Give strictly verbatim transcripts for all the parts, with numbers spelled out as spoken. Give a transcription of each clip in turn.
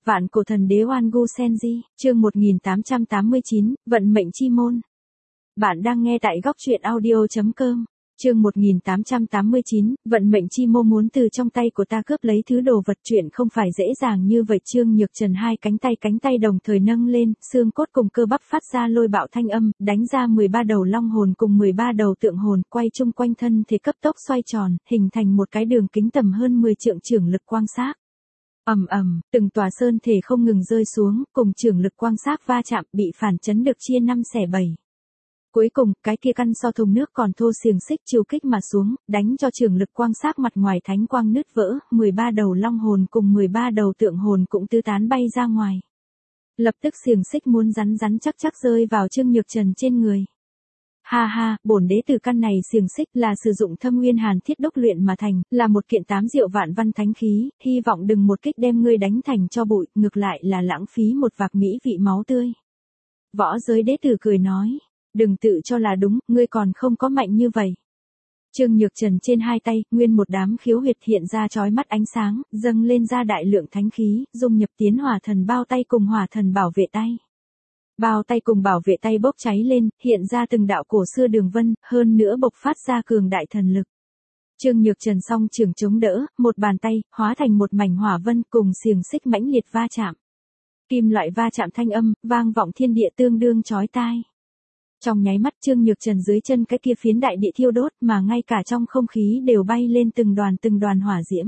Vạn cổ thần đế Oan Gu Senji, chương một nghìn tám trăm tám mươi chín, Vận mệnh chi môn. Bạn đang nghe tại góc truyện audio chấm com. Chương một nghìn tám trăm tám mươi chín, Vận mệnh chi môn. Muốn từ trong tay của ta cướp lấy thứ đồ vật, chuyện không phải dễ dàng như vậy. Trương Nhược Trần hai cánh tay cánh tay đồng thời nâng lên, xương cốt cùng cơ bắp phát ra lôi bạo thanh âm, đánh ra mười ba đầu long hồn cùng mười ba đầu tượng hồn, quay chung quanh thân thể cấp tốc xoay tròn, hình thành một cái đường kính tầm hơn mười trượng chưởng lực quang xác. Ầm ầm, từng tòa sơn thể không ngừng rơi xuống, cùng chưởng lực quang xác va chạm, bị phản chấn được chia năm xẻ bảy. Cuối cùng, cái kia căn so thùng nước còn thô xiềng xích chiêu kích mà xuống, đánh cho chưởng lực quang xác mặt ngoài thánh quang nứt vỡ, mười ba đầu long hồn cùng mười ba đầu tượng hồn cũng tứ tán bay ra ngoài. Lập tức xiềng xích muốn rắn rắn chắc chắc rơi vào Trương Nhược Trần trên người. Ha ha, bổn đế tử căn này xiềng xích là sử dụng thâm nguyên hàn thiết đúc luyện mà thành, là một kiện tám diệu vạn văn thánh khí, hy vọng đừng một kích đem ngươi đánh thành cho bụi, ngược lại là lãng phí một vạc mỹ vị máu tươi. Võ giới đế tử cười nói, đừng tự cho là đúng, ngươi còn không có mạnh như vậy. Trương Nhược Trần trên hai tay, nguyên một đám khiếu huyệt hiện ra chói mắt ánh sáng, dâng lên ra đại lượng thánh khí, dung nhập tiến hỏa thần bao tay cùng hỏa thần bảo vệ tay. Bao tay cùng bảo vệ tay bốc cháy lên, hiện ra từng đạo cổ xưa đường vân, hơn nữa bộc phát ra cường đại thần lực. Trương Nhược Trần song trường chống đỡ, một bàn tay, hóa thành một mảnh hỏa vân cùng xiềng xích mãnh liệt va chạm. Kim loại va chạm thanh âm, vang vọng thiên địa tương đương chói tai. Trong nháy mắt Trương Nhược Trần dưới chân cái kia phiến đại địa thiêu đốt mà ngay cả trong không khí đều bay lên từng đoàn từng đoàn hỏa diễm.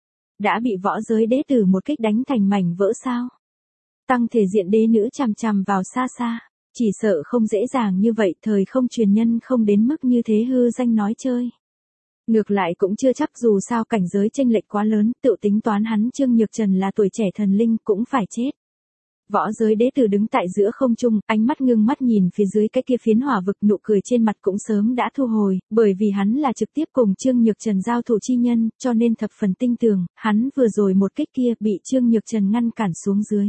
Đã bị võ giới đế tử một kích đánh thành mảnh vỡ sao? Tăng thể diện đế nữ chằm chằm vào xa xa, chỉ sợ không dễ dàng như vậy, thời không truyền nhân không đến mức như thế hư danh nói chơi. Ngược lại cũng chưa chắc, dù sao cảnh giới chênh lệch quá lớn, tự tính toán hắn Trương Nhược Trần là tuổi trẻ thần linh cũng phải chết. Võ giới đế tử đứng tại giữa không trung, ánh mắt ngưng mắt nhìn phía dưới cái kia phiến hỏa vực, nụ cười trên mặt cũng sớm đã thu hồi, bởi vì hắn là trực tiếp cùng Trương Nhược Trần giao thủ chi nhân, cho nên thập phần tinh tường, hắn vừa rồi một kích kia bị Trương Nhược Trần ngăn cản xuống dưới.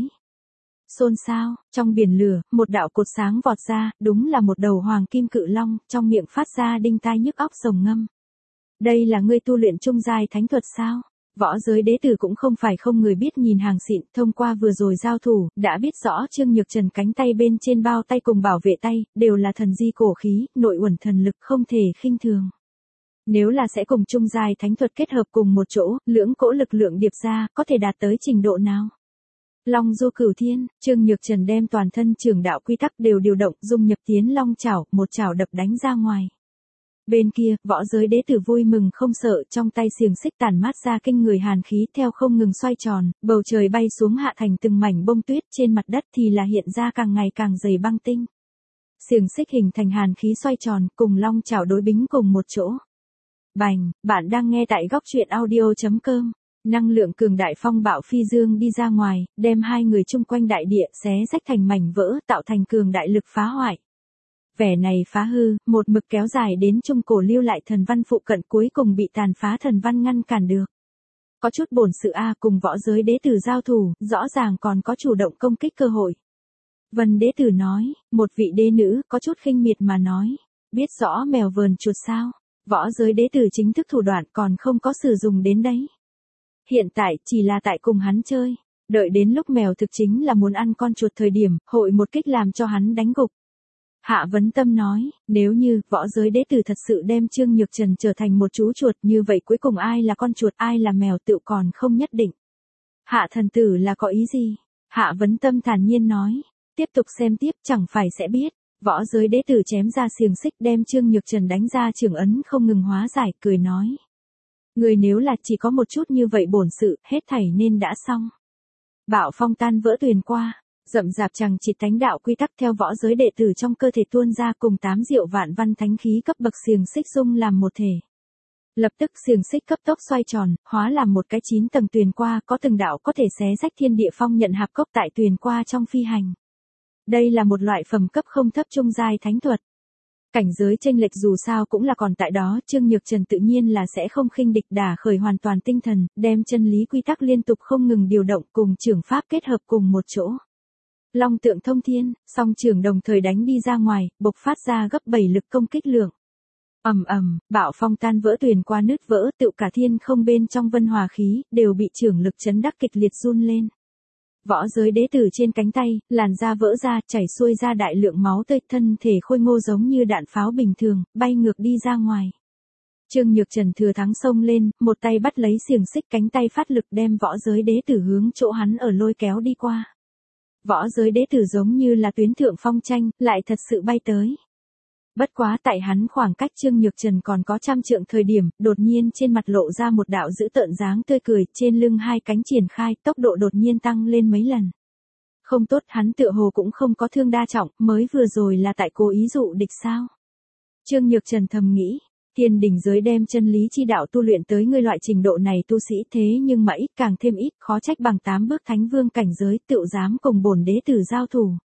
Xôn xao, trong biển lửa, một đạo cột sáng vọt ra, đúng là một đầu hoàng kim cự long, trong miệng phát ra đinh tai nhức óc rồng ngâm. Đây là ngươi tu luyện trung giai thánh thuật sao? Võ giới đế tử cũng không phải không người biết nhìn hàng xịn, thông qua vừa rồi giao thủ, đã biết rõ Trương Nhược Trần cánh tay bên trên bao tay cùng bảo vệ tay, đều là thần di cổ khí, nội uẩn thần lực không thể khinh thường. Nếu là sẽ cùng trung giai thánh thuật kết hợp cùng một chỗ, lưỡng cỗ lực lượng điệp ra, có thể đạt tới trình độ nào? Long du cửu thiên, Trương Nhược Trần đem toàn thân trường đạo quy tắc đều điều động, dung nhập tiến long chảo, một chảo đập đánh ra ngoài. Bên kia, võ giới đế tử vui mừng không sợ, trong tay xiềng xích tản mát ra kinh người hàn khí theo không ngừng xoay tròn, bầu trời bay xuống hạ thành từng mảnh bông tuyết, trên mặt đất thì là hiện ra càng ngày càng dày băng tinh. Xiềng xích hình thành hàn khí xoay tròn, cùng long chảo đối bính cùng một chỗ. Bành, bạn đang nghe tại góc truyện audio chấm com. Năng lượng cường đại phong bạo phi dương đi ra ngoài, đem hai người chung quanh đại địa xé rách thành mảnh vỡ, tạo thành cường đại lực phá hoại. Vẻ này phá hư, một mực kéo dài đến trung cổ lưu lại thần văn phụ cận, cuối cùng bị tàn phá thần văn ngăn cản được. Có chút bổn sự a, cùng võ giới đế tử giao thủ, rõ ràng còn có chủ động công kích cơ hội. Vân đế tử nói, một vị đế nữ có chút khinh miệt mà nói, biết rõ mèo vờn chuột sao? Võ giới đế tử chính thức thủ đoạn còn không có sử dụng đến đấy. Hiện tại chỉ là tại cùng hắn chơi, đợi đến lúc mèo thực chính là muốn ăn con chuột thời điểm, hội một kích làm cho hắn đánh gục. Hạ Vấn Tâm nói, nếu như võ giới đế tử thật sự đem Trương Nhược Trần trở thành một chú chuột, như vậy cuối cùng ai là con chuột ai là mèo tự còn không nhất định. Hạ thần tử là có ý gì? Hạ Vấn Tâm thản nhiên nói, tiếp tục xem tiếp chẳng phải sẽ biết. Võ giới đế tử chém ra xiềng xích đem Trương Nhược Trần đánh ra trường ấn không ngừng hóa giải, cười nói. Người nếu là chỉ có một chút như vậy bổn sự, hết thảy nên đã xong. Bạo phong tan vỡ tuyền qua, rậm rạp chằng chịt thánh đạo quy tắc theo võ giới đệ tử trong cơ thể tuôn ra, cùng tám diệu vạn văn thánh khí cấp bậc xiềng xích dung làm một thể. Lập tức xiềng xích cấp tốc xoay tròn, hóa làm một cái chín tầng tuyền qua, có từng đạo có thể xé rách thiên địa phong nhận hạp cốc tại tuyền qua trong phi hành. Đây là một loại phẩm cấp không thấp trung giai thánh thuật. Cảnh giới chênh lệch dù sao cũng là còn tại đó, Trương Nhược Trần tự nhiên là sẽ không khinh địch, đả khởi hoàn toàn tinh thần, đem chân lý quy tắc liên tục không ngừng điều động cùng trưởng pháp kết hợp cùng một chỗ. Long tượng thông thiên, song trường đồng thời đánh đi ra ngoài, bộc phát ra gấp bảy lực công kích lượng. Ầm ầm, bạo phong tan vỡ tuyền qua nứt vỡ, tựu cả thiên không bên trong vân hòa khí đều bị trưởng lực chấn đắc kịch liệt run lên. Võ giới đế tử trên cánh tay, làn da vỡ ra, chảy xuôi ra đại lượng máu tươi, thân thể khôi ngô giống như đạn pháo bình thường, bay ngược đi ra ngoài. Trương Nhược Trần thừa thắng xông lên, một tay bắt lấy xiềng xích, cánh tay phát lực đem võ giới đế tử hướng chỗ hắn ở lôi kéo đi qua. Võ giới đế tử giống như là tuyến thượng phong tranh, lại thật sự bay tới. Bất quá tại hắn khoảng cách Trương Nhược Trần còn có trăm trượng thời điểm, đột nhiên trên mặt lộ ra một đạo dữ tợn dáng tươi cười, trên lưng hai cánh triển khai, tốc độ đột nhiên tăng lên mấy lần. Không tốt, hắn tựa hồ cũng không có thương đa trọng, mới vừa rồi là tại cố ý dụ địch sao? Trương Nhược Trần thầm nghĩ, thiên đình giới đem chân lý chi đạo tu luyện tới ngươi loại trình độ này tu sĩ thế nhưng mà ít càng thêm ít, khó trách bằng tám bước thánh vương cảnh giới tựu dám cùng bổn đế tử giao thủ.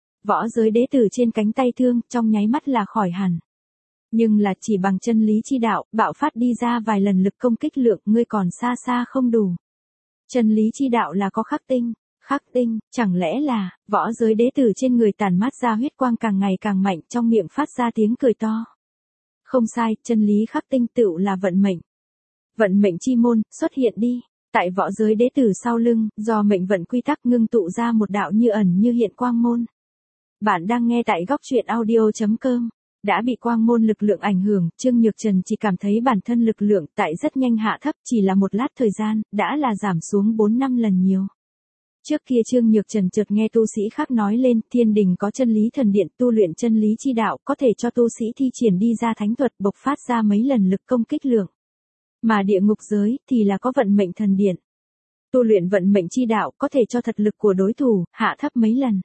Võ giới đế tử trên cánh tay thương, trong nháy mắt là khỏi hẳn. Nhưng là chỉ bằng chân lý chi đạo, bạo phát đi ra vài lần lực công kích lượng, ngươi còn xa xa không đủ. Chân lý chi đạo là có khắc tinh, khắc tinh, chẳng lẽ là, võ giới đế tử trên người tàn mát ra huyết quang càng ngày càng mạnh, trong miệng phát ra tiếng cười to. Không sai, chân lý khắc tinh tựu là vận mệnh. Vận mệnh chi môn, xuất hiện đi. Tại võ giới đế tử sau lưng, do mệnh vận quy tắc ngưng tụ ra một đạo như ẩn như hiện quang môn. Bạn đang nghe tại góc truyện audio chấm com. Đã bị quang môn lực lượng ảnh hưởng, Trương Nhược Trần chỉ cảm thấy bản thân lực lượng tại rất nhanh hạ thấp, chỉ là một lát thời gian, đã là giảm xuống bốn năm lần nhiều. Trước kia Trương Nhược Trần chợt nghe tu sĩ khác nói lên, thiên đình có chân lý thần điện tu luyện chân lý chi đạo, có thể cho tu sĩ thi triển đi ra thánh thuật bộc phát ra mấy lần lực công kích lượng. Mà địa ngục giới thì là có vận mệnh thần điện. Tu luyện vận mệnh chi đạo có thể cho thật lực của đối thủ hạ thấp mấy lần.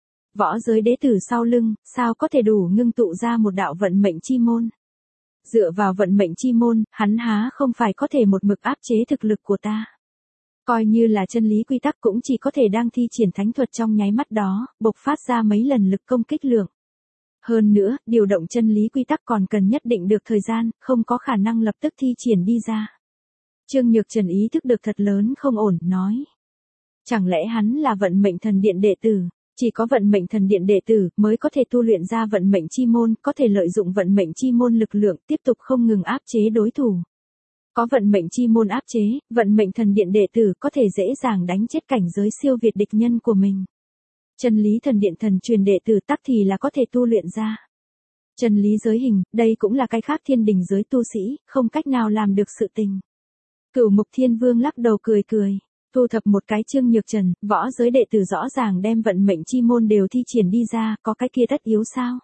Võ giới đế tử sau lưng, sao có thể đủ ngưng tụ ra một đạo vận mệnh chi môn. Dựa vào vận mệnh chi môn, hắn há không phải có thể một mực áp chế thực lực của ta. Coi như là chân lý quy tắc cũng chỉ có thể đang thi triển thánh thuật trong nháy mắt đó, bộc phát ra mấy lần lực công kích lượng. Hơn nữa, điều động chân lý quy tắc còn cần nhất định được thời gian, không có khả năng lập tức thi triển đi ra. Trương Nhược Trần ý thức được thật lớn không ổn, nói. Chẳng lẽ hắn là vận mệnh thần điện đệ tử? Chỉ có vận mệnh thần điện đệ tử mới có thể tu luyện ra vận mệnh chi môn, có thể lợi dụng vận mệnh chi môn lực lượng tiếp tục không ngừng áp chế đối thủ. Có vận mệnh chi môn áp chế, vận mệnh thần điện đệ tử có thể dễ dàng đánh chết cảnh giới siêu việt địch nhân của mình. Chân lý thần điện thần truyền đệ tử tắc thì là có thể tu luyện ra. Chân lý giới hình, đây cũng là cái khác thiên đình giới tu sĩ, không cách nào làm được sự tình. Cửu Mục Thiên Vương lắc đầu cười cười. Thu thập một cái Trương Nhược Trần, võ giới đệ tử rõ ràng đem vận mệnh chi môn đều thi triển đi ra, có cái kia tất yếu sao?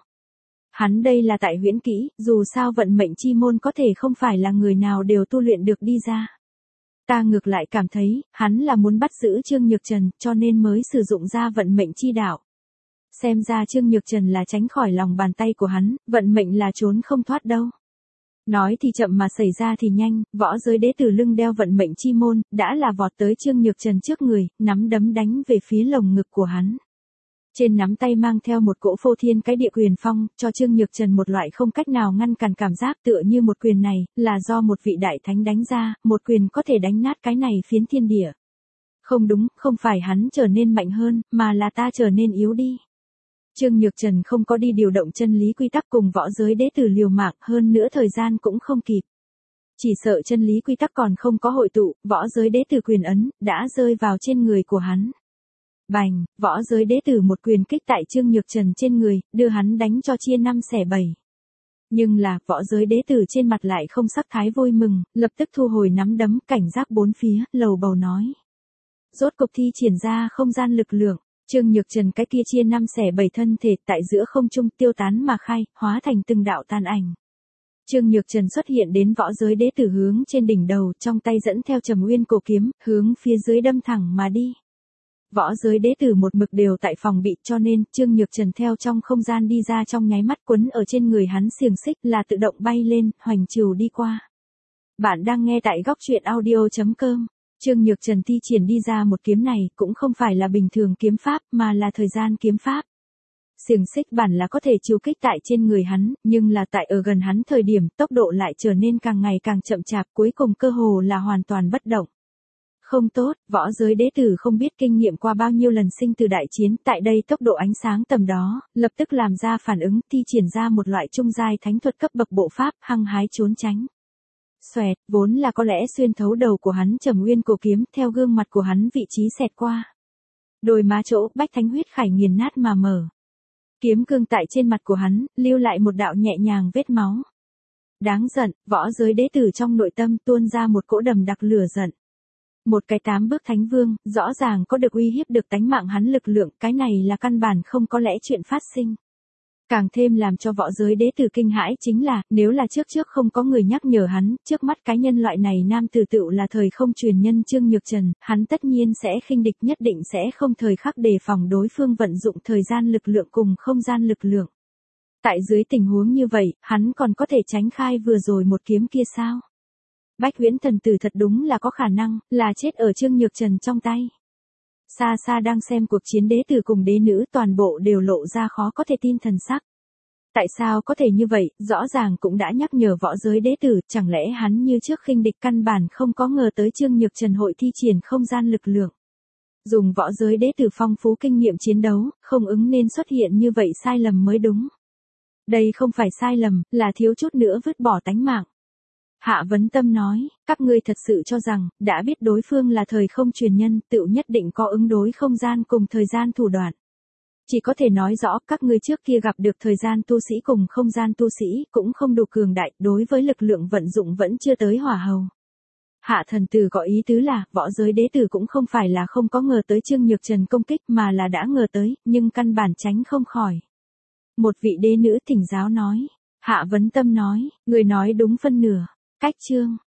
Hắn đây là tại huyễn kỹ, dù sao vận mệnh chi môn có thể không phải là người nào đều tu luyện được đi ra. Ta ngược lại cảm thấy, hắn là muốn bắt giữ Trương Nhược Trần, cho nên mới sử dụng ra vận mệnh chi đạo. Xem ra Trương Nhược Trần là tránh khỏi lòng bàn tay của hắn, vận mệnh là trốn không thoát đâu. Nói thì chậm mà xảy ra thì nhanh, võ giới đế tử lưng đeo vận mệnh chi môn, đã là vọt tới Trương Nhược Trần trước người, nắm đấm đánh về phía lồng ngực của hắn. Trên nắm tay mang theo một cỗ phô thiên cái địa quyền phong, cho Trương Nhược Trần một loại không cách nào ngăn cản cảm giác tựa như một quyền này, là do một vị đại thánh đánh ra, một quyền có thể đánh nát cái này phiến thiên địa. Không đúng, không phải hắn trở nên mạnh hơn, mà là ta trở nên yếu đi. Trương Nhược Trần không có đi điều động chân lý quy tắc cùng võ giới đế tử liều mạng, hơn nữa thời gian cũng không kịp. Chỉ sợ chân lý quy tắc còn không có hội tụ, võ giới đế tử quyền ấn, đã rơi vào trên người của hắn. Bành, võ giới đế tử một quyền kích tại Trương Nhược Trần trên người, đưa hắn đánh cho chia năm xẻ bảy. Nhưng là, võ giới đế tử trên mặt lại không sắc thái vui mừng, lập tức thu hồi nắm đấm, cảnh giác bốn phía, lầu bầu nói. Rốt cục thi triển ra không gian lực lượng. Trương Nhược Trần cái kia chia năm xẻ bảy thân thể tại giữa không trung tiêu tán mà khai, hóa thành từng đạo tàn ảnh. Trương Nhược Trần xuất hiện đến võ giới đế tử hướng trên đỉnh đầu, trong tay dẫn theo Trầm Nguyên cổ kiếm, hướng phía dưới đâm thẳng mà đi. Võ giới đế tử một mực đều tại phòng bị, cho nên Trương Nhược Trần theo trong không gian đi ra trong nháy mắt, quấn ở trên người hắn xiềng xích là tự động bay lên, hoành trừu đi qua. Bạn đang nghe tại góc truyện audio chấm com. Trương Nhược Trần thi triển đi ra một kiếm này, cũng không phải là bình thường kiếm pháp, mà là thời gian kiếm pháp. Xiềng xích bản là có thể chiếu kích tại trên người hắn, nhưng là tại ở gần hắn thời điểm, tốc độ lại trở nên càng ngày càng chậm chạp, cuối cùng cơ hồ là hoàn toàn bất động. Không tốt, võ giới đế tử không biết kinh nghiệm qua bao nhiêu lần sinh từ đại chiến, tại đây tốc độ ánh sáng tầm đó, lập tức làm ra phản ứng, thi triển ra một loại trung giai thánh thuật cấp bậc bộ pháp, hăng hái trốn tránh. Xoẹt, vốn là có lẽ xuyên thấu đầu của hắn Trầm Nguyên cổ kiếm, theo gương mặt của hắn vị trí xẹt qua. Đôi má chỗ Bách Thánh huyết khải nghiền nát mà mở. Kiếm cương tại trên mặt của hắn, lưu lại một đạo nhẹ nhàng vết máu. Đáng giận, võ giới đế tử trong nội tâm tuôn ra một cỗ đầm đặc lửa giận. Một cái tám bước thánh vương, rõ ràng có được uy hiếp được tánh mạng hắn lực lượng, cái này là căn bản không có lẽ chuyện phát sinh. Càng thêm làm cho võ giới đế tử kinh hãi chính là, nếu là trước trước không có người nhắc nhở hắn, trước mắt cái nhân loại này nam tử tựu là thời không truyền nhân Trương Nhược Trần, hắn tất nhiên sẽ khinh địch, nhất định sẽ không thời khắc đề phòng đối phương vận dụng thời gian lực lượng cùng không gian lực lượng. Tại dưới tình huống như vậy, hắn còn có thể tránh khai vừa rồi một kiếm kia sao? Bách Huyễn thần tử thật đúng là có khả năng, là chết ở Trương Nhược Trần trong tay. Xa xa đang xem cuộc chiến đế tử cùng đế nữ toàn bộ đều lộ ra khó có thể tin thần sắc. Tại sao có thể như vậy, rõ ràng cũng đã nhắc nhở võ giới đế tử, chẳng lẽ hắn như trước khinh địch căn bản không có ngờ tới Trương Nhược Trần hội thi triển không gian lực lượng. Dùng võ giới đế tử phong phú kinh nghiệm chiến đấu, không ứng nên xuất hiện như vậy sai lầm mới đúng. Đây không phải sai lầm, là thiếu chút nữa vứt bỏ tánh mạng. Hạ Vấn Tâm nói, các ngươi thật sự cho rằng, đã biết đối phương là thời không truyền nhân, tựu nhất định có ứng đối không gian cùng thời gian thủ đoạn. Chỉ có thể nói rõ, các ngươi trước kia gặp được thời gian tu sĩ cùng không gian tu sĩ, cũng không đủ cường đại, đối với lực lượng vận dụng vẫn chưa tới hỏa hầu. Hạ thần tử có ý tứ là, võ giới đế tử cũng không phải là không có ngờ tới Trương Nhược Trần công kích mà là đã ngờ tới, nhưng căn bản tránh không khỏi. Một vị đế nữ thỉnh giáo nói, Hạ Vấn Tâm nói, người nói đúng phân nửa, cách chương.